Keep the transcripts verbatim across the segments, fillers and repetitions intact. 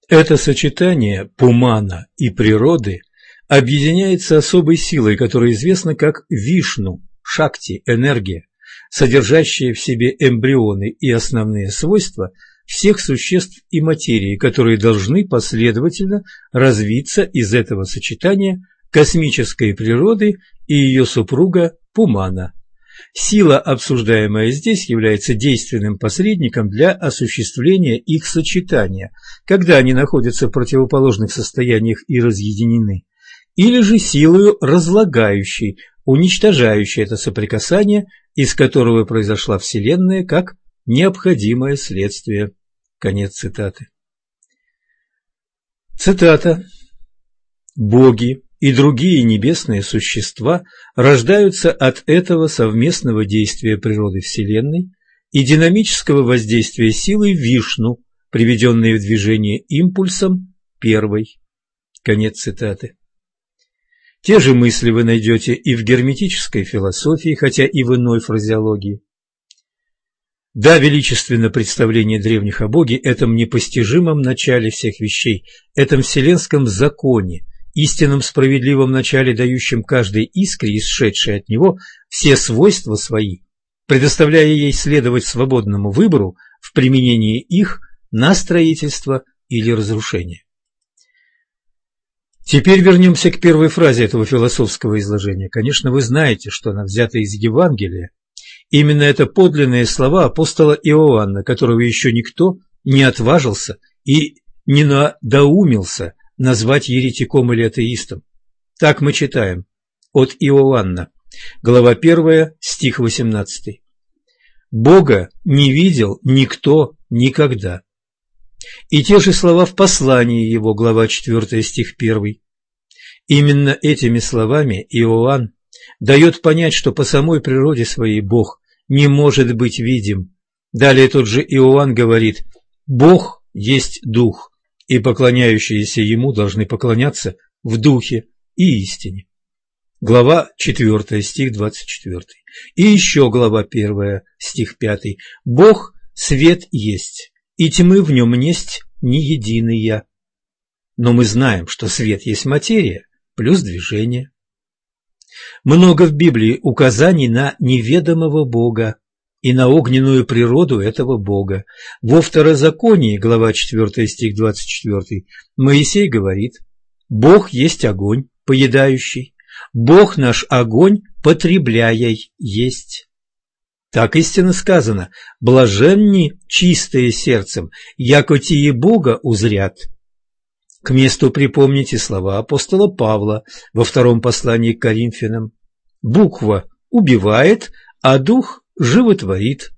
Это сочетание Пумана и природы объединяется особой силой, которая известна как Вишну, Шакти, энергия, содержащая в себе эмбрионы и основные свойства всех существ и материи, которые должны последовательно развиться из этого сочетания космической природы и ее супруга Пумана. Сила, обсуждаемая здесь, является действенным посредником для осуществления их сочетания, когда они находятся в противоположных состояниях и разъединены, или же силою разлагающей, уничтожающей это соприкасание, из которого произошла Вселенная как необходимое следствие. Конец цитаты. Цитата. «Боги и другие небесные существа рождаются от этого совместного действия природы Вселенной и динамического воздействия силы Вишну, приведенной в движение импульсом первой». Конец цитаты. Те же мысли вы найдете и в герметической философии, хотя и в иной фразеологии. Да, величественно представление древних о Боге, этом непостижимом начале всех вещей, этом вселенском законе, истинном справедливом начале, дающем каждой искре, исшедшей от него, все свойства свои, предоставляя ей следовать свободному выбору в применении их на строительство или разрушение. Теперь вернемся к первой фразе этого философского изложения. Конечно, вы знаете, что она взята из Евангелия. Именно это подлинные слова апостола Иоанна, которого еще никто не отважился и не надоумился назвать еретиком или атеистом. Так мы читаем от Иоанна, глава первая, стих восемнадцатый. «Бога не видел никто никогда». И те же слова в послании его, глава четвёртая, стих первый. Именно этими словами Иоанн дает понять, что по самой природе своей Бог не может быть видим. Далее тот же Иоанн говорит: «Бог есть Дух, и поклоняющиеся Ему должны поклоняться в Духе и истине». Глава четвёртая, стих двадцать четвёртый. И еще глава первая, стих пятый. «Бог свет есть, и тьмы в нем несть ни единая». Но мы знаем, что свет есть материя плюс движение. Много в Библии указаний на неведомого Бога и на огненную природу этого Бога. Во Второзаконии, глава четвёртая, стих двадцать четвёртый, Моисей говорит: «Бог есть огонь, поедающий, Бог наш огонь, потребляя есть». Так истинно сказано: «Блаженни чистые сердцем, яко тие Бога узрят». К месту припомните слова апостола Павла во втором послании к Коринфянам: «Буква убивает, а дух животворит».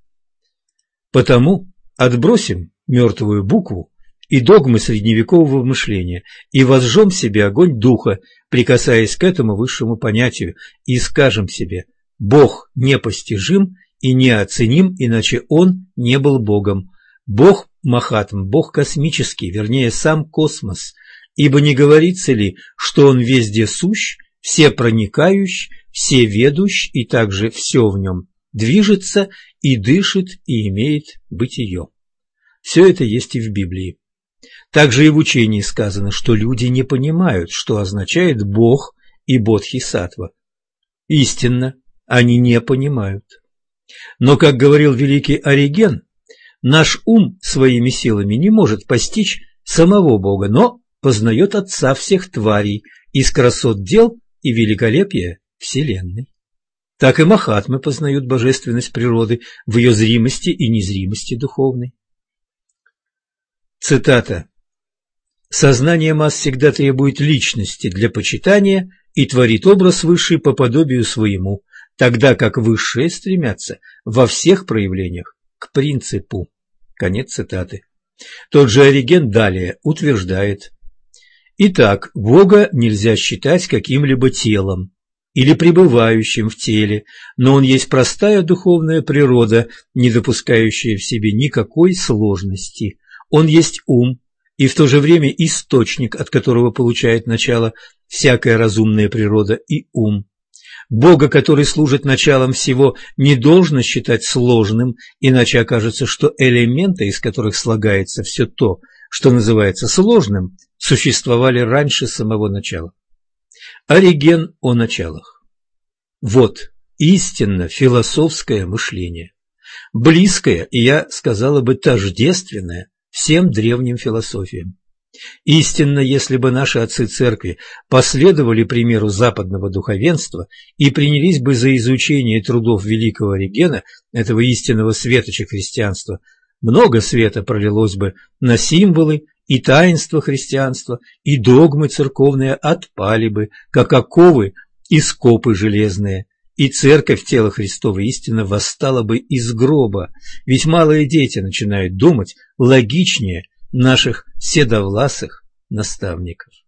Потому отбросим мертвую букву и догмы средневекового мышления и возжжем в себе огонь духа, прикасаясь к этому высшему понятию, и скажем себе: Бог непостижим и неоценим, иначе Он не был Богом. Бог Махатм, Бог космический, вернее, сам космос, ибо не говорится ли, что Он везде сущ, всепроникающ, всеведущ, и также все в Нем движется и дышит и имеет бытие. Все это есть и в Библии. Также и в учении сказано, что люди не понимают, что означает Бог и Бодхисаттва. Истинно, они не понимают. Но, как говорил великий Ориген, наш ум своими силами не может постичь самого Бога, но познает Отца всех тварей из красот дел и великолепия Вселенной. Так и Махатмы познают божественность природы в ее зримости и незримости духовной. Цитата. «Сознание масс всегда требует личности для почитания и творит образ высший по подобию своему, тогда как высшие стремятся во всех проявлениях к принципу». Конец цитаты. Тот же Ориген далее утверждает: «Итак, Бога нельзя считать каким-либо телом или пребывающим в теле, но Он есть простая духовная природа, не допускающая в себе никакой сложности. Он есть ум и в то же время источник, от которого получает начало всякая разумная природа и ум. Бога, который служит началом всего, не должно считать сложным, иначе окажется, что элементы, из которых слагается все то, что называется, сложным, существовали раньше самого начала. Ориген о началах. Вот истинно философское мышление, близкое и, я сказала бы, тождественное всем древним философиям. Истинно, если бы наши отцы церкви последовали примеру западного духовенства и принялись бы за изучение трудов великого Оригена, этого истинного светоча христианства, много света пролилось бы на символы и таинства христианства, и догмы церковные отпали бы, как оковы и скопы железные, и церковь тела Христова истинно восстала бы из гроба, ведь малые дети начинают думать логичнее наших седовласых наставников.